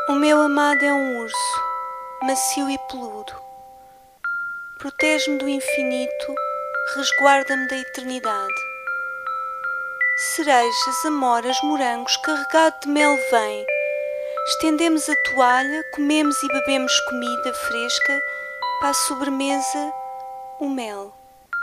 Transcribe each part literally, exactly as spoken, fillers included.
O meu amado é um urso, macio e peludo. Protege-me do infinito, resguarda-me da eternidade. Cerejas, amoras, morangos, carregado de mel vem. Estendemos a toalha, comemos e bebemos comida fresca, para a sobremesa, o mel.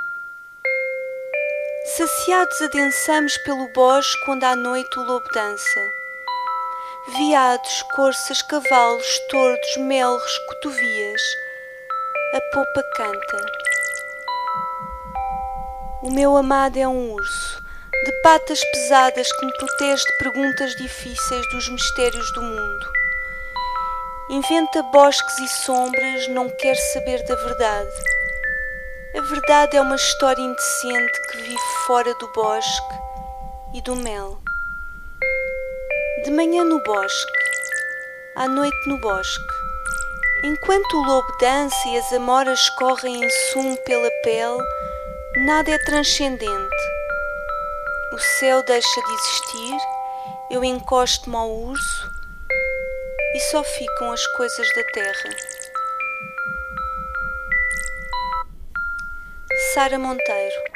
Saciados adensamos pelo bosque onde à noite o lobo dança. Veados, corças, cavalos, tordos, melros, cotovias, a popa canta. O meu amado é um urso, de patas pesadas que me protege de perguntas difíceis dos mistérios do mundo. Inventa bosques e sombras, não quer saber da verdade. A verdade é uma história indecente que vive fora do bosque e do mel. De manhã no bosque, à noite no bosque, enquanto o lobo dança e as amoras correm em sumo pela pele, nada é transcendente. O céu deixa de existir, eu encosto-me ao urso e só ficam as coisas da terra. Sara Monteiro.